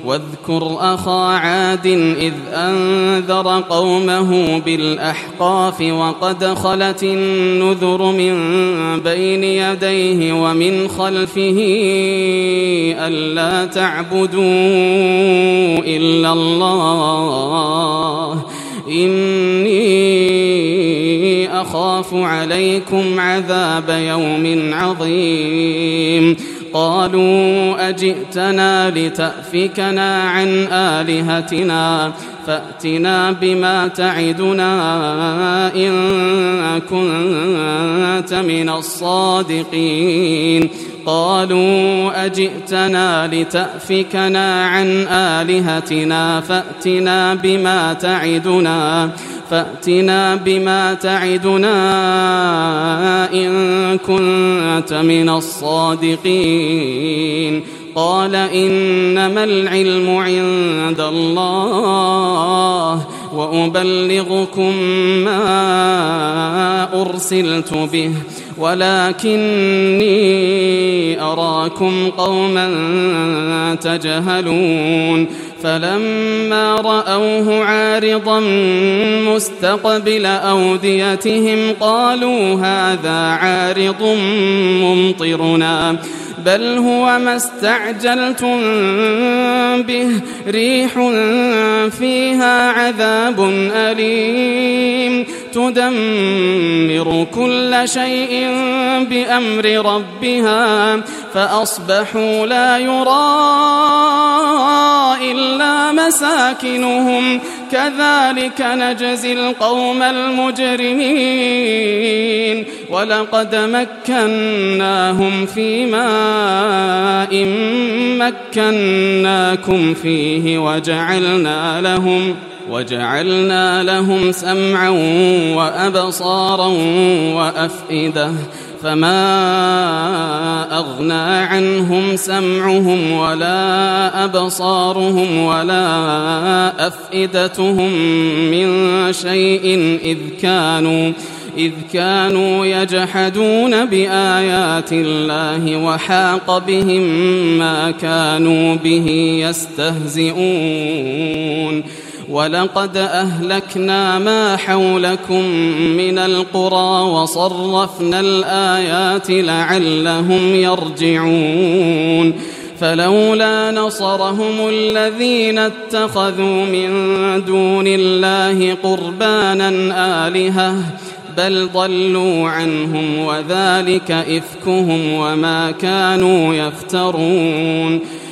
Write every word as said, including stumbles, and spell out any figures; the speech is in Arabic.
واذكر أخا عاد إذ أنذر قومه بالأحقاف وقد خلت النذر من بين يديه ومن خلفه ألا تعبدوا إلا الله إني أخاف عليكم عذاب يوم عظيم قالوا أجئتنا لتأفكنا عن آلهتنا فأتنا بما تعدنا إن كنت من الصادقين قالوا أجئتنا لتأفكنا عن آلهتنا فأتنا بما تعدنا فأتنا بما تعدنا إن كنت من الصادقين قال إنما العلم عند الله وأبلغكم ما أرسلت به ولكني أراكم قوما تجهلون فلما رأوه عارضا مستقبل أوديتهم قالوا هذا عارض ممطرنا بل هو ما استعجلتم به ريح فيها عذاب أليم تدمر كل شيء بأمر ربها فأصبحوا لا يرى إلا مساكنهم كذلك نجزي القوم المجرمين ولقد مكناهم في ماء مكناكم فيه وجعلنا لهم وجعلنا لهم سمعا وأبصارا وأفئدة فما أغنى عنهم سمعهم ولا أبصارهم ولا أفئدتهم من شيء إذ كانوا إذ كانوا يجحدون بآيات الله وحاق بهم ما كانوا به يستهزئون ولقد أهلكنا ما حولكم من القرى وصرفنا الآيات لعلهم يرجعون فلولا نصرهم الذين اتخذوا من دون الله قربانا آلهة بل ضلوا عنهم وذلك إفكهم وما كانوا يفترون